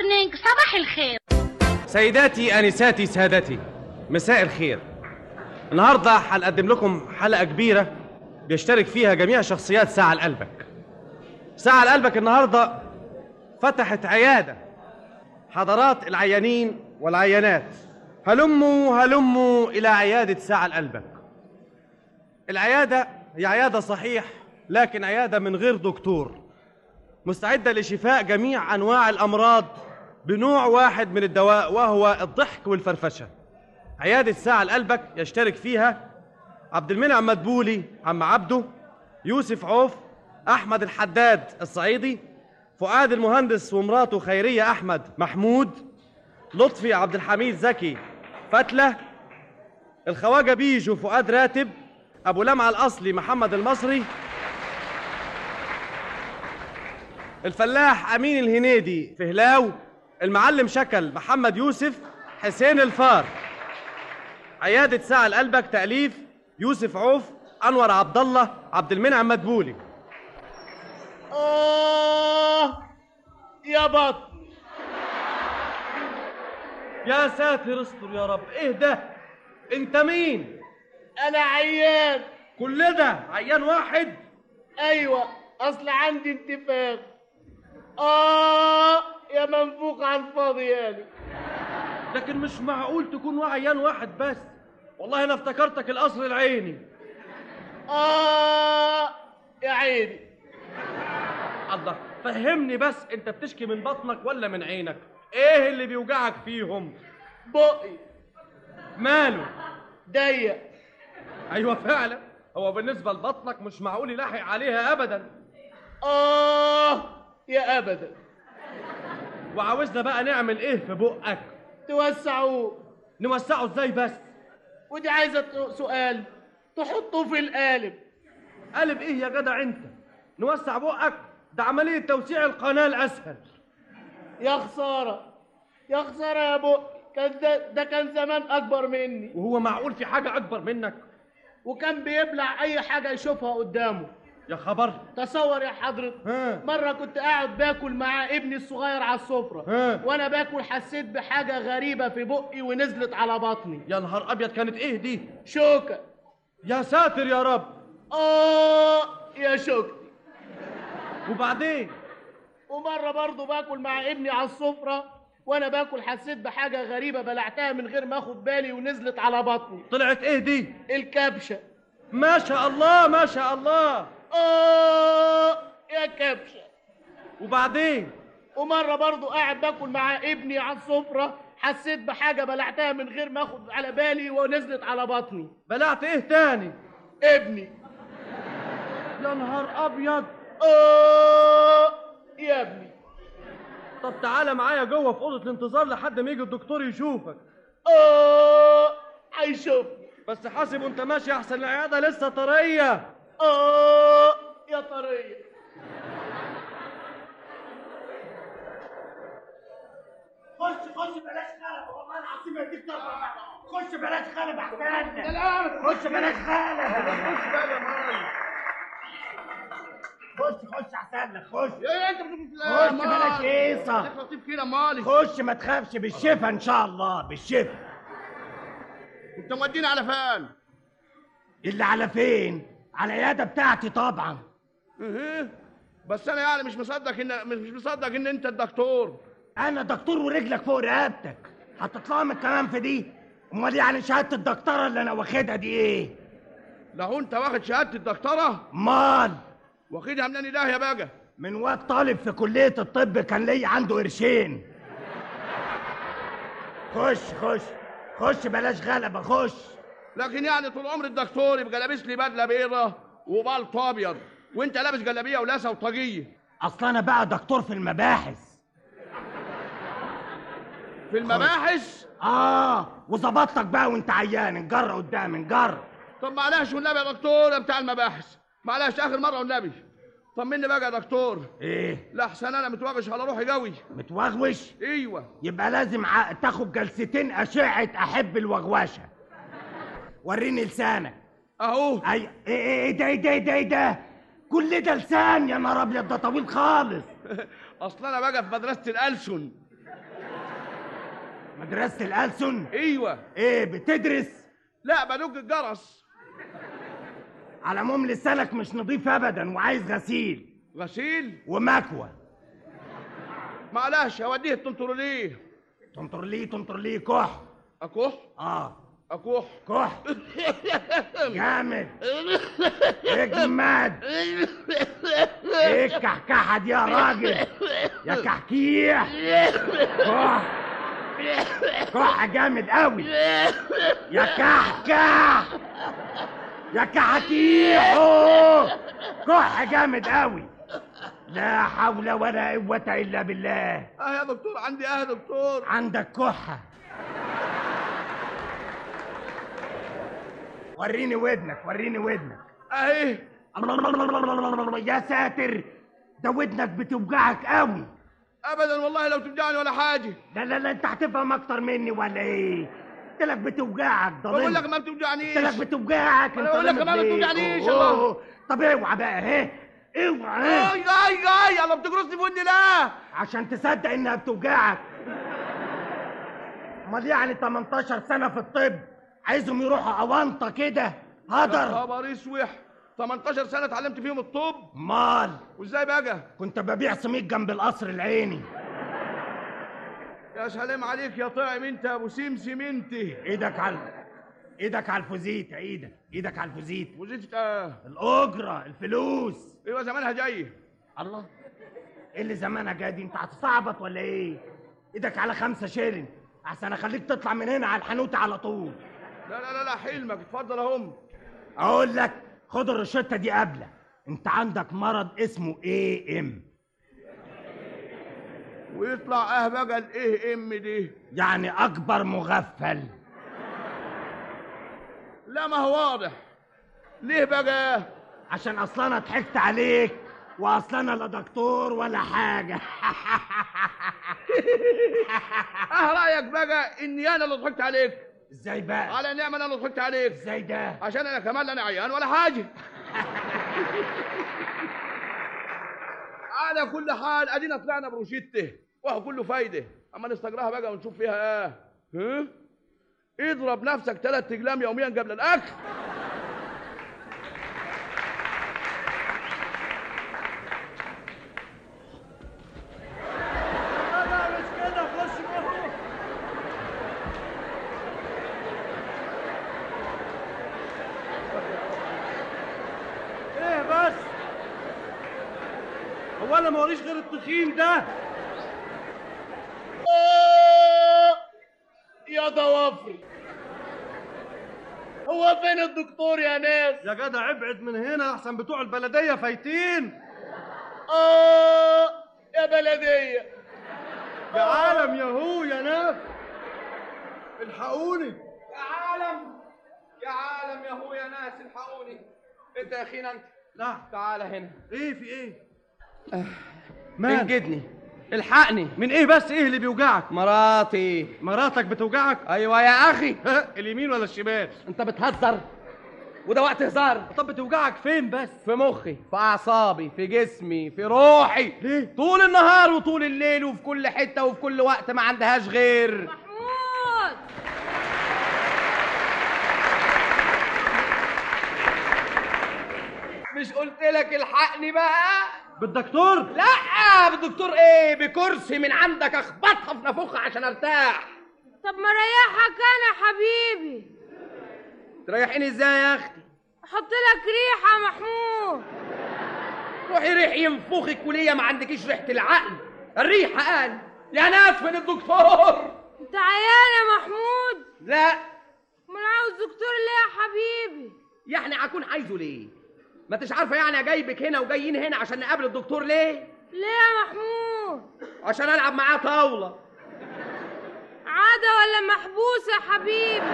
مورنينج، صباح الخير. سيداتي انساتي سادتي، مساء الخير. النهارده هنقدم لكم حلقه كبيره بيشترك فيها جميع شخصيات ساعة لقلبك. ساعة لقلبك النهارده فتحت عياده حضرات العيانين والعيانات. هلموا الى عياده ساعة لقلبك. العياده هي عياده صحيح، لكن عياده من غير دكتور، مستعده لشفاء جميع انواع الامراض بنوع واحد من الدواء، وهو الضحك والفرفشه. عياده ساعة لقلبك يشترك فيها عبد المنعم مدبولي عم عبده، يوسف عوف، احمد الحداد الصعيدي، فؤاد المهندس ومراته خيريه احمد محمود، لطفي عبد الحميد زكي فتله، الخواجه بيجو فؤاد راتب، ابو لمعه الاصلي محمد المصري، الفلاح امين الهنيدي فهلاو، المعلم شكل محمد يوسف، حسين الفار. عياده ساعة لقلبك تاليف يوسف عوف، انور عبد الله، عبد المنعم مدبولي. يا بطن، يا ساتر استر يا رب، ايه ده؟ انت مين؟ انا عيان. كل ده عيان واحد؟ ايوه، اصل عندي انتفاخ. يا منفوخ على الفاضي يعني. لكن مش معقول تكون عيان واحد بس، والله انا افتكرتك القصر العيني. يا عيني. الله، فهمني بس، انت بتشكي من بطنك ولا من عينك؟ ايه اللي بيوجعك فيهم؟ بقي. ماله؟ ضيق. ايوه فعلا، هو بالنسبه لبطنك مش معقول يلاحق عليها ابدا. يا ابدا. وعاوزنا بقى نعمل ايه في بقك؟ توسعوه. نوسعه ازاي بس؟ ودي عايزه سؤال، تحطوه في القالب. قالب ايه يا جدع انت؟ نوسع بقك؟ ده عمليه توسيع القناه الاسهل. يا خساره، يا خساره يا بقي، كان ده كان زمان اكبر مني. وهو معقول في حاجه اكبر منك؟ وكان بيبلع اي حاجه يشوفها قدامه. يا خبر. تصور يا حضرتك، مره كنت قاعد باكل مع ابني الصغير على السفره، وانا باكل حسيت بحاجه غريبه في بقي ونزلت على بطني. يا نهار ابيض، كانت ايه دي؟ شوكه. يا ساتر يا رب. يا شوكتي. وبعدين؟ ومره برضه باكل مع ابني على السفره، وانا باكل حسيت بحاجه غريبه بلعتها من غير ما اخد بالي ونزلت على بطني. طلعت ايه دي؟ الكبشه. ما شاء الله ما شاء الله. يا كبشه. وبعدين؟ ومره برضه قاعد باكل مع ابني على السفره، حسيت بحاجه بلعتها من غير ما اخد على بالي ونزلت على بطني. بلعت ايه تاني؟ ابني. يا نهار ابيض. يا ابني. طب تعالى معايا جوه في اوضه الانتظار لحد ما يجي الدكتور يشوفك. هيشوفني، بس حاسب وانت ماشي احسن، العياده لسه طريه. يا طريه. خش بلاش خلف، والله العظيم يديك طبعا. خش بلاش خلف احسن. خش بلاش خلف. خش بقى يا ماي. خش احسن لك. خش. ايه انت خش بلاش هيصه. انت لطيف كده مالي. خش ما تخافش، بالشفا ان شاء الله، بالشفا. انت موديني على فين؟ اللي على فين؟ على العياده بتاعتي طبعا. بس انا يعني مش مصدق ان انت الدكتور. انا دكتور ورجلك فوق رقبتك، هتطلع من الكلام في دي؟ امال يعني شهاده الدكتوره اللي انا واخدها دي ايه؟ لو انت واخد شهاده الدكتوره؟ مال واخدها منين ده يا بقى؟ من واد طالب في كليه الطب كان ليا عنده قرشين. خش بلاش غلبه. خش. لكن يعني طول عمر الدكتور يبقى لابس لي بدله بيضه وبلط ابيض، وانت لابس جلابيه ولاسه وطاقيه. اصل انا بقى دكتور في المباحث. في المباحث؟ وظبطتك بقى وانت عيان. انجر قدام انجر. طب معلش والنبي يا دكتور يا بتاع المباحث، معلش اخر مره والنبي طمني بقى يا دكتور. ايه؟ لا احسن انا متوغش على روحي قوي. متوغوش؟ ايوه. يبقى لازم تاخد جلستين اشعه احب الوغوشه. وريني لسانك اهو. ايه ده كل ده لسان؟ يا نهار ابيض، ده طويل خالص. اصل انا بقى في مدرسه الألسن. مدرسة الألسن؟ ايوه. ايه بتدرس؟ لا بدق الجرس. على العموم لسانك مش نظيف ابدا وعايز غسيل غسيل ومكوى. معلش هوديه التنطروليه. تنطر ليه كح. اكح. اكح كح جامد اجمد. ايه الكحكحه دي يا راجل يا كحكيح؟ كح جامد قوي يا كحكح يا كحكيحو. كح جامد قوي. لا حول ولا قوة الا بالله. يا دكتور عندي يا دكتور. عندك كحة. وريني ودنك اهي. يا ساتر ده ودنك بتوجعك قوي. ابدا والله لو توجعني ولا حاجه. لا انت هتفهم اكتر مني ولا ايه؟ قلت لك بتوجعك. بقول لك ما بتوجعنيش. قلت لك بتوجعك. انا بقول لك ما بتوجعنيش. طب اوعى بقى اهي اوعى. اي يلا بتجرسني في ودني لا عشان تصدق انها بتوجعك. امال يعني 18 سنه في الطب عايزهم يروحوا اونطه كده هدر؟ يا خبر اسوح. 18 سنه اتعلمت فيهم الطب. مال وازاي بقى؟ كنت ببيع سميك جنب القصر العيني. يا سلام عليك يا طاعم انت يا ابو سمسم انت. ايدك على الفوزيتا. ايدك على الفوزيتا. فوزيتا الاجره الفلوس. ايوه زمانها جاي. الله ايه اللي زمانها جاي دي؟ انت هتستعبط ولا ايه؟ ايدك على 5 شيلن احسن اخليك تطلع من هنا على الحانوت على طول. لا حلمك اتفضل اهم. اقول لك خد الروشته دي قبله. انت عندك مرض اسمه AM. ويطلع بقى الايه ام دي؟ يعني اكبر مغفل. لا ما هو واضح. ليه بقى؟ عشان اصلا انا ضحكت عليك واصلا انا لا دكتور ولا حاجه. رايك بقى اني انا اللي ضحكت عليك؟ ازاي بقى؟ على نعمه انا اللي ضحكت عليك. ازاي ده؟ عشان انا كمان لا انا عيان ولا حاجه. على كل حال ادينا طلعنا بروشته وهو كله فايده. اما نستجراها بقى ونشوف فيها ها؟ اضرب نفسك 3 اقلام يوميا قبل الاكل. لا مش كده. خش ايه بس؟ هو انا ما وريش غير التخين ده؟ يا ضوافري هو فين الدكتور يا ناس؟ يا جدع ابعد من هنا احسن بتوع البلديه فايتين. يا بلديه يا عالم يا يا ناس الحقوني. يا عالم يا ناس الحقوني. انت يا اخينا انت. لا تعال هنا. ايه في ايه؟ انجدني الحقني. من ايه بس؟ ايه اللي بيوجعك؟ مراتك بتوجعك؟ ايوه يا اخي. اليمين ولا الشمال؟ انت بتهزر وده وقت هزار. طب بتوجعك فين بس؟ في مخي، في اعصابي، في جسمي، في روحي. ليه؟ طول النهار وطول الليل وفي كل حته وفي كل وقت ما عندهاش غير محمود. مش قلت لك الحقني بقى؟ بالدكتور؟ لا بالدكتور ايه؟ بكرسي من عندك اخبطها في نافوخها عشان ارتاح. طب ما ريحك انا حبيبي. تريحيني ازاي يا اختي؟ احط لك ريحه يا محمود. روحي ريحي ينفخك وليا ما عندكيش ريحه العقل. الريحه قال يا ناس فين الدكتور؟ انت عيان يا محمود؟ لا. امال عاوز دكتور ليه يا حبيبي؟ يعني هكون عايزه ليه؟ ما انتش عارفه يعني جايبك هنا وجايين هنا عشان نقابل الدكتور ليه؟ ليه يا محمود؟ عشان العب معاه طاوله. عادة ولا محبوس يا حبيبي؟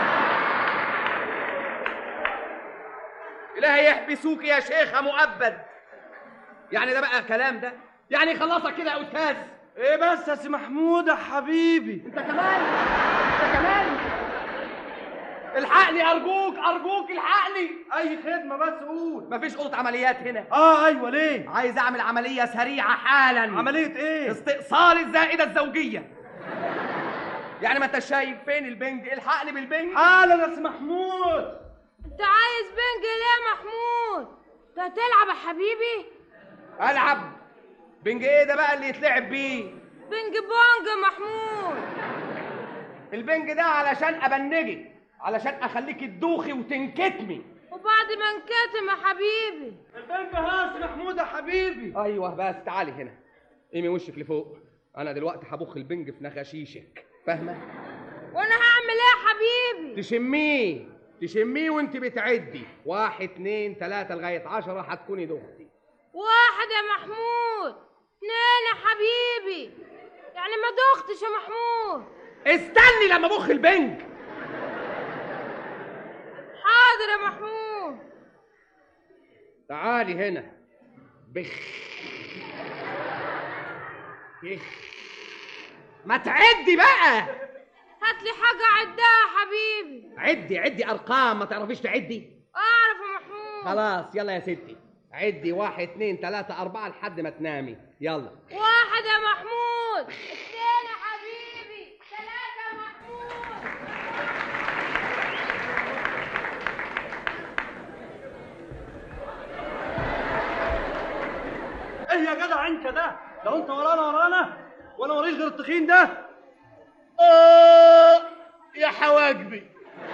إلهي يحبسوك يا شيخة مؤبد. يعني ده بقى كلام ده؟ يعني خلصك كده يا أستاذ. ايه بس يا سي محمود يا حبيبي؟ انت كمان الحقني ارجوك الحقني. اي خدمه بس قول. مفيش اوضه عمليات هنا؟ ايوه ليه؟ عايز اعمل عمليه سريعه حالا. عمليه ايه؟ استئصال الزائده الزوجيه. يعني ما انت شايف فين البنج؟ الحقني بالبنج حالا يا سي محمود. انت عايز بنج ليه يا محمود؟ انت هتلعب يا حبيبي؟ العب بنج ايه ده بقى اللي يتلعب بيه؟ بنج بونج يا محمود. البنج ده علشان ابنجك، علشان اخليك تدوخي وتنكتمي. وبعد ما انكتم يا حبيبي. البنج يا سي محمود يا حبيبي. ايوه بس تعالي هنا، قيمي وشك لفوق، انا دلوقتي هبخ البنج في نخاشيشك، فاهمه؟ وانا هعمل ايه يا حبيبي؟ تشميه وانت بتعدي 1 2 3 لغايه 10 هتكوني دختي. 1 يا محمود، 2 يا حبيبي، يعني ما دختش يا محمود. استني لما ابخ البنج. حاضر يا محمود. تعالي هنا. بخ بخ. ما تعدي بقى. هات لي حاجة عدها يا حبيبي. عدي ارقام، ما تعرفيش تعدي؟ اعرف يا محمود. خلاص يلا يا ستي، عدي 1 2 3 4 لحد ما تنامي، يلا. 1 يا محمود، 2 يا حبيبي، 3 يا محمود. ايه يا جدع انت ده؟ لو انت ورانا وانا وريش غير التخين ده. يا حواجبي.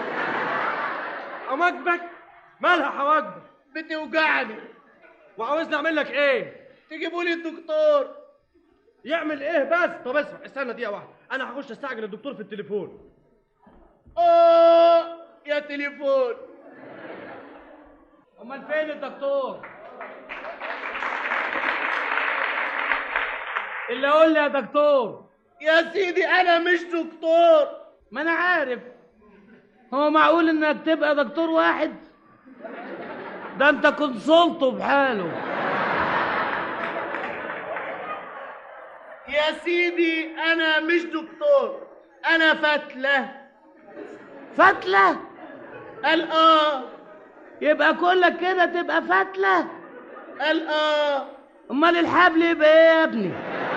حواجبك؟ مالها حواجبك؟ بتوجعني. وعاوزني اعمل لك ايه؟ تجيبوا لي الدكتور. يعمل ايه بس؟ طب اسمع، استنى دقيقة واحدة، أنا هخش أستعجل الدكتور في التليفون. يا تليفون. أمال فين الدكتور؟ اللي قول لي يا دكتور. يا سيدي أنا مش دكتور. ما أنا عارف. هو معقول إنك تبقى دكتور واحد؟ ده أنت كونسلته بحاله. يا سيدي أنا مش دكتور، أنا فتلة. فتلة؟ قال يبقى كلك كده تبقى فتلة؟ قال أمال الحبل يبقى إيه يا ابني؟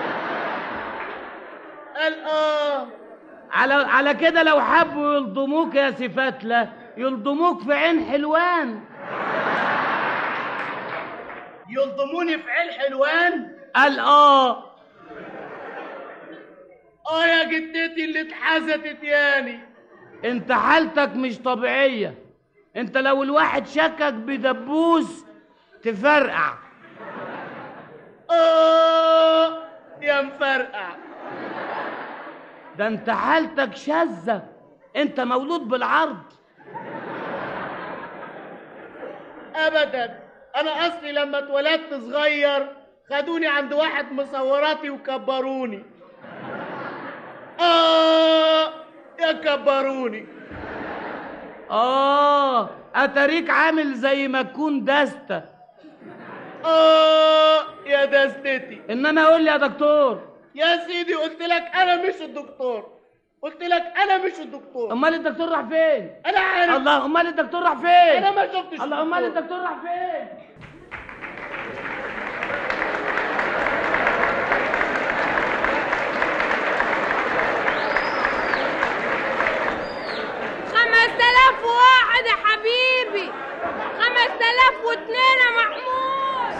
قال على كده لو حبوا يلضموك يا سي فتلة يلضموك في عين حلوان. يلضموني في عين حلوان؟ قال يا جدتي اللي اتحزتت ياني. انت حالتك مش طبيعية. انت لو الواحد شكك بدبوس تفرقع. يا مفرقع. ده انت حالتك شاذة. انت مولود بالعرض. ابدا، انا اصلي لما اتولدت صغير خدوني عند واحد مصوراتي وكبروني. يا كبروني. اتاريك عامل زي ما تكون دستة. يا دستتي. انما قول لي يا دكتور. يا سيدي قلت لك انا مش الدكتور. قلت لك انا مش الدكتور. امال الدكتور راح فين؟ انا عارف. الله، امال الدكتور راح فين؟ انا ما شفتش. الله، امال الدكتور راح فين؟ واحد يا حبيبي، 5002 يا محمود.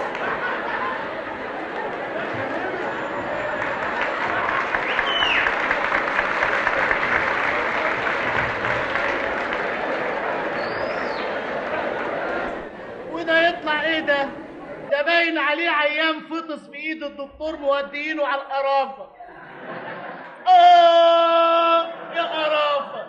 وده يطلع ايه ده؟ ده باين عليه عيان فطس في ايد الدكتور موديينه على القرافه. يا قرافه.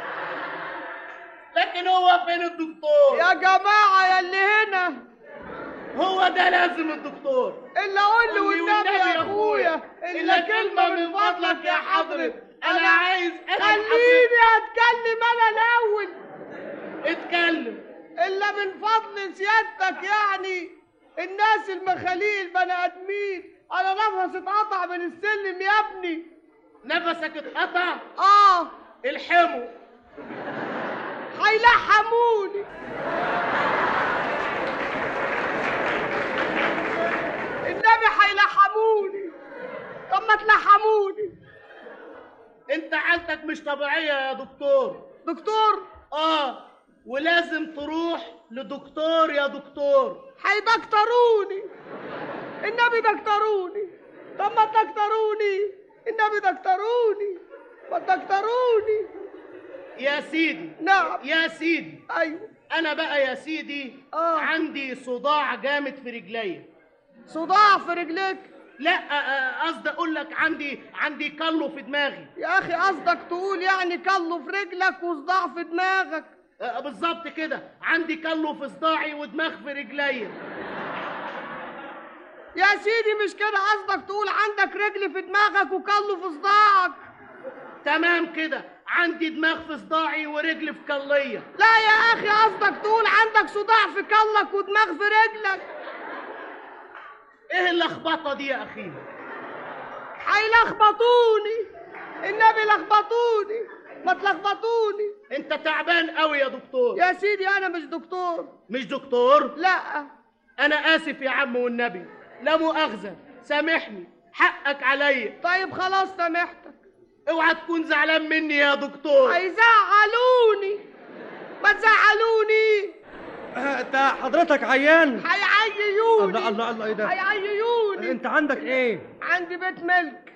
لكن هو فين الدكتور؟ يا جماعة يا اللي هنا، هو ده لازم الدكتور. إلا قول لي والنبي يا أخويا إلا كلمة من فضلك يا حضرة. أنا عايز خليني أتكلم أنا الأول. اتكلم. إلا من فضل سيادتك، يعني الناس المخاليق البني آدمين، أنا نفسي اتقطع من السلم يا ابني. نفسك اتقطع؟ الحموا. هيلحموني. النبي هيلحموني. طب ما تلحموني. انت حالتك مش طبيعيه يا دكتور. دكتور؟ ولازم تروح لدكتور يا دكتور. هيدكتروني النبي، دكتروني. طب ما تدكتروني النبي، دكتروني، ما تدكتروني يا سيدي. نعم يا سيدي. ايوه. انا بقى يا سيدي عندي صداع جامد في رجليا. صداع في رجليك؟ لا، قصدي اقول لك عندي كلو في دماغي. يا اخي قصدك تقول يعني كلو في رجلك وصداع في دماغك؟ بالظبط كده، عندي كلو في صداعي ودماغ في رجليا. يا سيدي مش كده قصدك تقول عندك رجل في دماغك وكلو في صداعك؟ تمام كده، عندي دماغ في صداعي ورجل في كلية. لا يا اخي قصدك تقول عندك صداع في كلك ودماغ في رجلك. ايه اللخبطة دي يا اخي؟ هيلخبطوني النبي، لخبطوني، ما تلخبطوني. انت تعبان قوي يا دكتور. يا سيدي انا مش دكتور. مش دكتور؟ لا. انا اسف يا عم والنبي، لا مؤاخذة، سامحني، حقك عليا. طيب خلاص سامحتك. اوعى تكون زعلان مني يا دكتور. هيزعلوني، ما تزعلوني. انت حضرتك عيان؟ هيعييوني. الله ايه ده؟ هيعييوني. انت عندك ايه؟ عندي بيت ملك.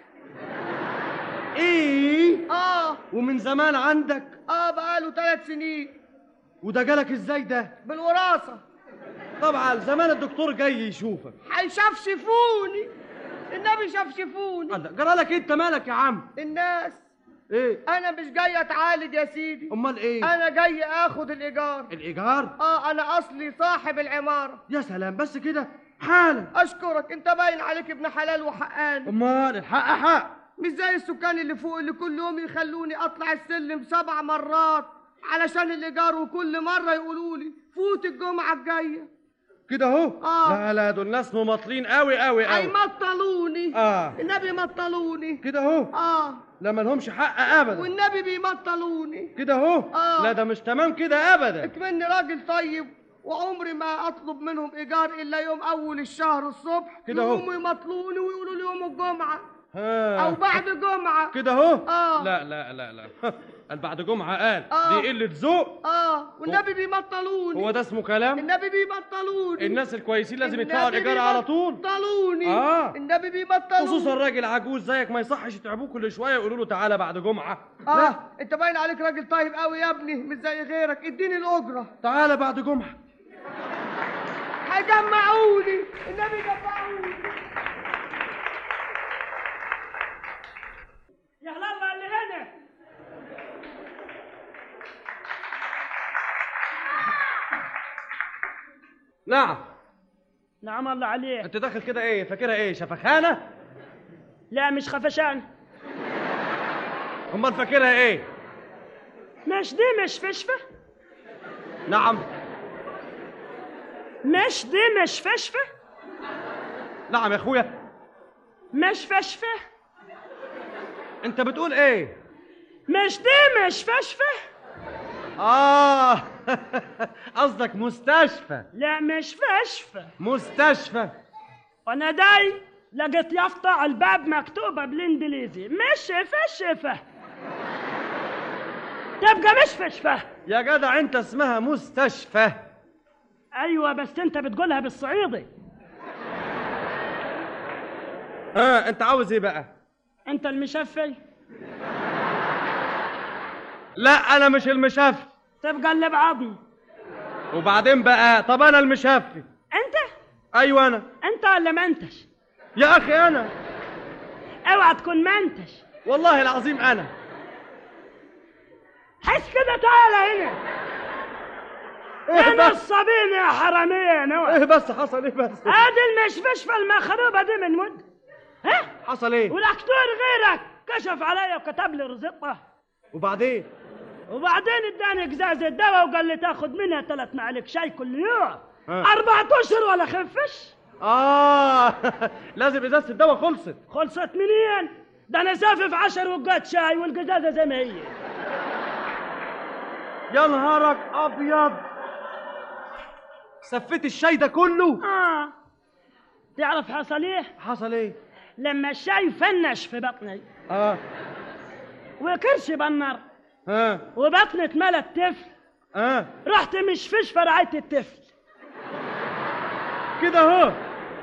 ايه؟ ومن زمان عندك؟ بقاله 3 سنين. وده جالك ازاي ده؟ بالوراثة. طبعا زمان الدكتور جاي يشوفك. هيشفشفوني النبي، شفشفوني. الله، جرالك ايه؟ انت مالك يا عم؟ الناس. ايه؟ انا مش جاي اتعالج يا سيدي. امال ايه؟ انا جاي اخد الايجار. الايجار؟ انا اصلي صاحب العمارة. يا سلام، بس كده حالا. اشكرك، انت باين عليك ابن حلال وحقاني. امال الحق حق، مش زي السكان اللي فوق اللي كل يوم يخلوني اطلع السلم 7 مرات علشان الايجار، وكل مرة يقولوا لي فوت الجمعة الجاية كده اهو. لا دول ناس ممطلين قوي قوي قوي. هيمطلوني. النبي مطلوني كده اهو. لا مالهمش حق ابدا، والنبي بيمطلوني كده اهو. لا ده مش تمام كده ابدا. اكمني راجل طيب، وعمري ما اطلب منهم ايجار الا يوم اول الشهر الصبح كده اهو. يقوموا يمطلوني ويقولوا لي يوم الجمعة او بعد جمعة كده اهو. لا لا لا لا قال بعد جمعة، قال دي قلة ذوق. والنبي بيمطلوني. هو ده اسمه كلام؟ النبي بيمطلوني. الناس الكويسين لازم يدفعوا الايجار على طول. بيمطلوني. النبي بيمطلوني، خصوصا راجل عجوز زيك ما يصحش يتعبوه كل شويه يقولوا له تعالى بعد جمعه. لا انت باين عليك راجل طيب قوي يا ابني، مش زي غيرك. اديني الاجره. تعالى بعد جمعه. هيجمعوني النبي، يجمعوني. يا الله اللي هنا. نعم الله عليك. انت داخل كده ايه؟ فاكرها ايه؟ شفخانه؟ لا مش خفشان. امال فاكرها ايه؟ مش دي مش فشفه؟ نعم. مش دي مش فشفه؟ نعم يا اخويا. مش فشفه؟ انت بتقول ايه؟ مش دي مش فشفه؟ قصدك مستشفى. لا مش فشفه، مستشفى. وانا داي لقيت يافطة على الباب مكتوبة بالانجليزي مش فشفه، تبقى مش فشفه. يا جدع انت اسمها مستشفى. ايوه بس انت بتقولها بالصعيدي. انت عاوز ايه بقى؟ انت المشفي؟ لا انا مش المشفي. تبقى اللي بعضني. وبعدين بقى؟ طب انا المشفي. انت؟ ايوه انا. انت ولا ما انتش؟ يا اخي انا. اوعى تكون ما انتش. والله العظيم انا. حس كده، تعالى هنا. ايه نصابين يا حراميين. ايه بس حصل ايه بس؟ ادي المشفشفه المخروبه دي من مده. حصل ايه؟ والاكتور غيرك كشف عليا وكتب لي رزقه. وبعدين اداني ازازه دواء وقال لي تاخد منها 3 معالق شاي كل يوم. 4 اشهر ولا خفش. لازم ازازه الدواء خلصت منين؟ ده انا سافف 10 وقات شاي والقزازه زي ما هي. يا نهارك ابيض، سفيت الشاي ده كله؟ تعرف حصل ايه؟ حصل ايه؟ لما الشاي فنش في بطني وكرش بنر ها وبطني اتملت طفل ها رحت مش فرعيت الطفل كده اهو.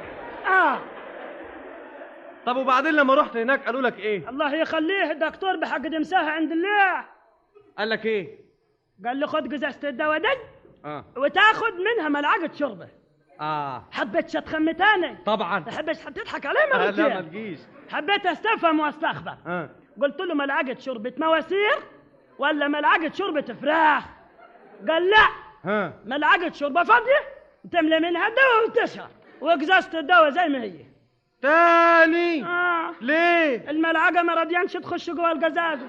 طب وبعدين لما رحت هناك قالوا لك ايه؟ الله يخليه الدكتور بحق دمساها عند الله. قال لك ايه؟ قال لي خد جزازة الدواء دي وتاخد منها ملعقة شوربة. حبيت شتخم تاني طبعا. حبيت تضحك عليه مرتين. لا ما تجيش. حبيت استفهم واستخبر. قلت له ملعقة شوربة مواسير ولا ملعقة شوربة فراخ؟ قال لا ملعقة شوربة فاضية تملي منها الدواء وتشرب وجزازة الدواء زي ما هي. تاني؟ ليه؟ الملعقة ما رضيانش تخش جوه الجزازة.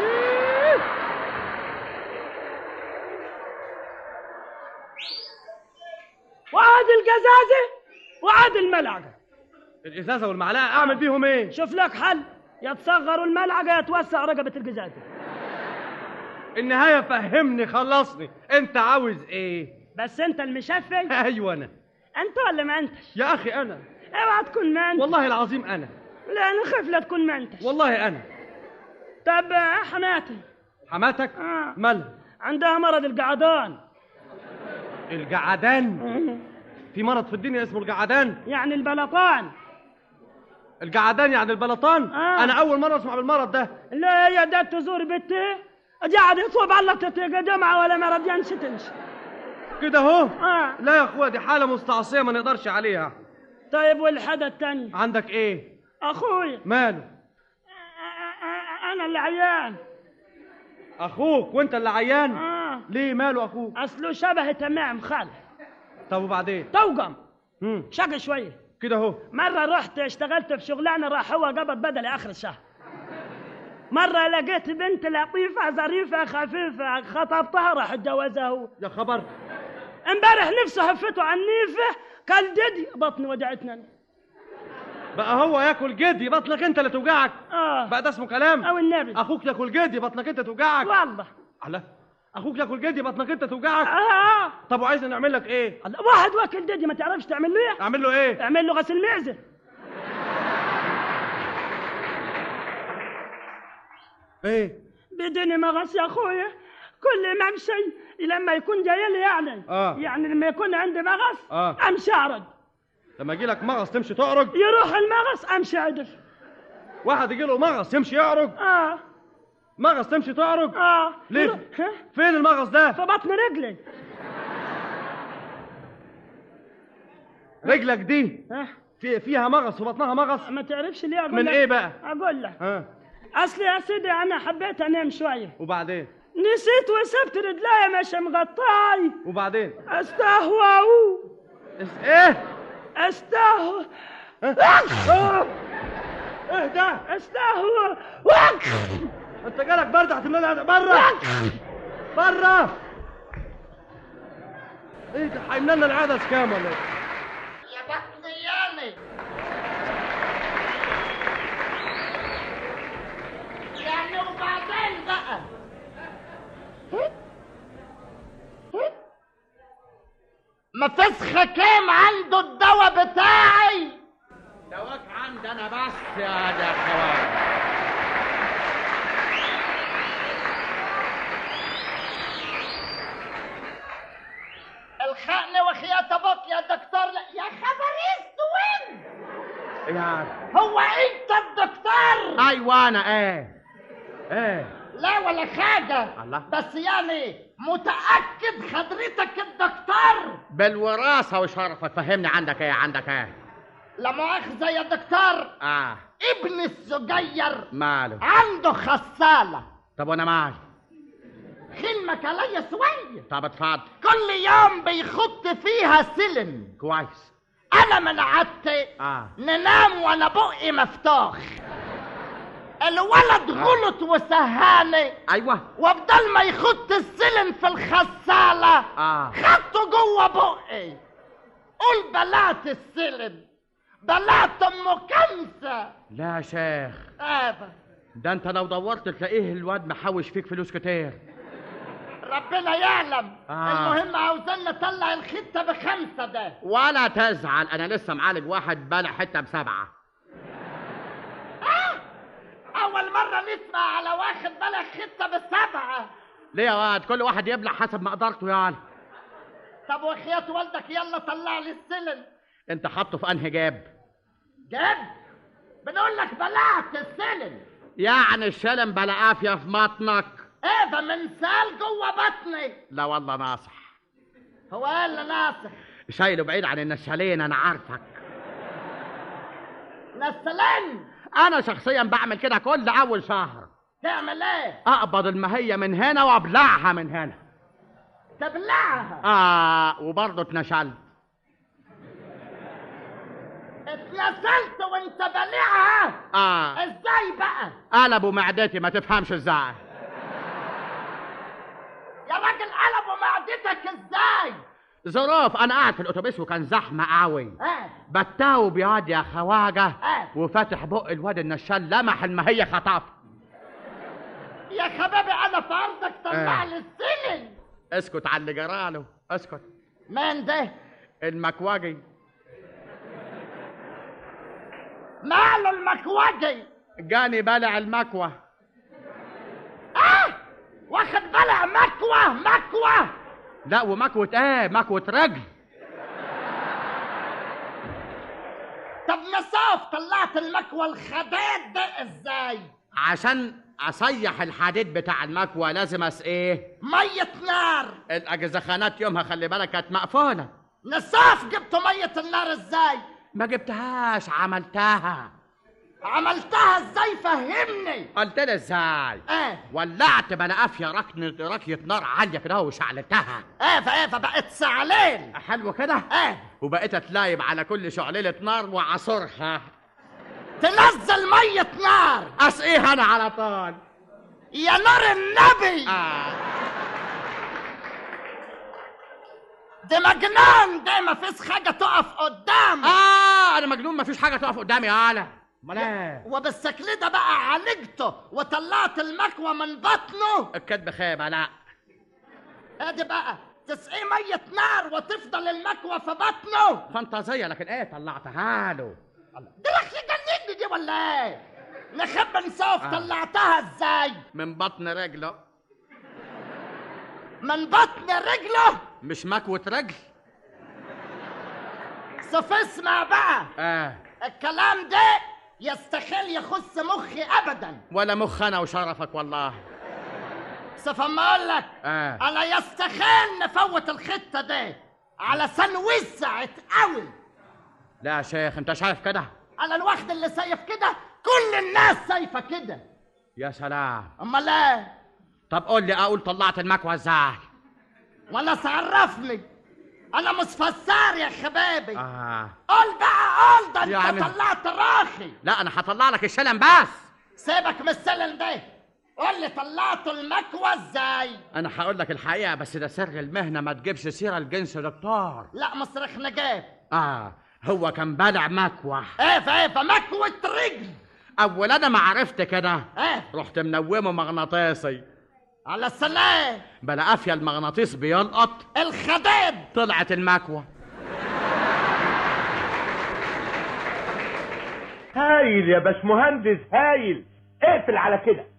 وعاد الجزازة وعاد الملعقة. الإزازة والمعلقة أعمل بيهم إيه؟ شوف لك حل، يا تصغروا الملعقة يا توسع رقبة الجزازة. النهاية فهمني خلصني، أنت عاوز إيه؟ بس أنت المشفي؟ أيوة أنا. أنت ولا ما أنتش؟ يا أخي أنا. اوعى تكون ما أنت. والله العظيم أنا. لا أنا خايف لا تكون ما أنتش. والله أنا. طب حماتي. حماتك؟ مالها؟ عندها مرض القعدان. القعدان؟ في مرض في الدنيا اسمه القعدان؟ يعني البلطان. القعدان يعني البلطان؟ أنا أول مرة أسمع بالمرض ده. لا يا ده تزور بنتي قاعد يطلب على تتيجة جمعة ولا مرض ينشتنش. كده أهو؟ لا يا أخويا دي حالة مستعصية ما نقدرش عليها. طيب والحدا التاني؟ عندك إيه؟ أخوي. ماله؟ أنا اللي عيان. أخوك وأنت اللي عيان؟ ليه ماله أخوك؟ أصله شبه تمام خالف. طب وبعدين؟ توقم. شقي شوية. كده أهو. مرة رحت اشتغلت في شغلانة راح هو قبض بدلي آخر الشهر. مرة لقيت بنت لطيفة ظريفة خفيفة خطبتها راح اتجوزها هو. يا خبر. امبارح نفسه هفته عن نيفه كل جدي بطني وجعتنا. بقى هو ياكل جدي بطنك انت اللي توجعك؟ بقى ده اسمه كلام؟ او النبي. اخوك ياكل جدي بطنك انت توجعك؟ والله. الله. اخوك ياكل جدي بطنك انت توجعك؟ طب وعايزنا نعمل لك ايه؟ الله واحد واكل جدي ما تعرفش تعمل له ايه؟ اعمل له ايه؟ اعمل له غسيل معزه. ايه؟ بدني مغص يا اخويا كل ما امشي لما يكون جاي لي يعني يعني لما يكون عندي مغص امشي اعرج. لما يجي لك مغص تمشي تعرج؟ يروح المغص امشي عدل. واحد يجي له مغص يمشي يعرج؟ مغص تمشي تعرج؟ ليه؟ فين المغص ده؟ في بطن رجلي. رجلك دي فيها مغص وبطنها مغص؟ ما تعرفش ليه اقول من لك؟ ايه بقى؟ اقول لك اصلي يا سيدي انا حبيت انام شويه. وبعدين؟ نسيت وسبت رجلي ماشي مغطاي. وبعدين؟ استهوى ايه؟ استهوى ايه ده؟ استهوى انت جالك برد هتملى بره بره. ايه ده هيملى لنا العدس كام ولا ايه؟ يا بطني يالي يعني وبعدين بقى ما فسخة كام عنده الدواء بتاعي؟ دواك عندي انا بس يا ده خوان. الحقني وخيات ابوك يا دكتور. لا يا خبر وين؟ يعني هو انت الدكتور؟ ايوه انا ايه لا ولا حاجة. الله. بس يعني متأكد حضرتك الدكتور؟ بالوراثة وشرفك. فهمني عندك ايه؟ لا مؤاخذة يا دكتور. ابني الصغير ماله؟ عنده خسالة. طب وانا مالي؟ خلمك عليا شوية. طب اتفضل. كل يوم بيخط فيها سلم. كويس. انا من عادتي ننام وانا بقي مفتوح. الولد غلط وسهاني. ايوه. وبدل ما يخط السلم في الخسالة خدته جوه بقي. قول بلعت السلم بلعت ام كنسة. لا يا شيخ ابدا. ده انت لو دورت تلاقيه الواد محوش فيك فلوس كتير. ربنا يعلم. المهم عاوزين نطلع الخطة ب5 ده. ولا تزعل انا لسه معالج واحد بلع حتة ب7. اول مرة نسمع على واخد بالك خطة بالسبعة. ليه يا واد؟ كل واحد يبلع حسب مقدرته يعني. طب وخيات والدك يلا طلع لي السلم. انت حاطه في انهي جاب؟ جاب؟ بنقول لك بلعت السلم. يعني الشلم بلا عافيه في بطنك؟ ايه ده من سال جوه بطني. لا والله ناصح. هو ايه اللي ناصح؟ شايله بعيد عن النشالين، انا عارفك. نسلين؟ انا شخصيا بعمل كده كل اول شهر. تعمل ايه؟ اقبض المهيه من هنا وابلعها من هنا. تبلعها؟ وبرضه اتنشلت. اتنسلت وانت بلعها؟ ازاي بقى؟ قلبوا معدتي، ما تفهمش ازاي. يا راجل قلبوا معدتك ازاي؟ ظروف، انا قاعد في الاتوبيس وكان زحمه قوي. بتاو بياض يا خواجه. وفاتح بق الواد النشال لمح المهيه خطف. يا خبابي انا في عرضك طلع لي السلم. اسكت على اللي جراله، اسكت. مين ده؟ المكواجي. ماله المكواجي؟ جاني بلع المكوى. واخد بلع مكوى؟ لا ومكوة ايه؟ مكوة رجل. طب نصاف طلعت المكوى الخداد ده ازاي؟ عشان اصيح الحديد بتاع المكوى لازم ايه؟ مية نار. الاجزخانات يومها خلي بالك كانت مقفولة. نصاف جبت مية النار ازاي؟ ما جبتهاش، عملتها. عملتها ازاي؟ فهمني. قلت لي ازاي؟ ولعت بلقافية ركية نار عالية كده وشعلتها. فبقت سعلين. حلو كده؟ وبقيت اتلايب على كل شعللة نار وعصرها. تنزل مية نار. اسقيها انا على طول. يا نار النبي. ده مجنون ده، مفيش حاجة تقف قدام. انا مجنون مفيش حاجة تقف قدامي يالا. امال ايه؟ وبالشكل ده بقى عالجته وطلعت المكوى من بطنه. الكدب خيبة. لا ادي بقى تسقيه مية نار وتفضل المكوى في بطنه. فانتازية، لكن ايه طلعتها له. دي رح يجنني دي ولا ايه؟ نخب نصوف. طلعتها ازاي؟ من بطن رجله. من بطن رجله؟ مش مكوة رجل. صف اسمع بقى. الكلام ده يستحيل يخص مخي ابدا. ولا مخ انا وشرفك والله. صف اما اقول لك انا يستحيل نفوت الخطه دي علشان وسعت قوي. لا يا شيخ انت شايف كده؟ انا الواحد اللي شايف كده، كل الناس شايفه كده. يا سلام. امال ايه؟ طب قول لي اقول طلعت المكوى ازاي؟ ولا تعرفني، انا مش فسار يا خبابي. قول بقى قول. ده يعني انت طلعت راخي. لا انا هطلع لك الشلم بس. سيبك من السلم ده، قول لي طلعت المكوى ازاي؟ انا هقول لك الحقيقه، بس ده سر المهنه، ما تجيبش سيره الجنس يا دكتور. لا مصرخ نجاب. هو كان بلع مكوى. فمكوة رجل. اول انا ما عرفت كده رحت منومه مغناطيسي. على السلام. بلا قافيه المغناطيس بيلقط الخداد. طلعت المكوى. هايل يا باشمهندس هايل. اقفل على كده.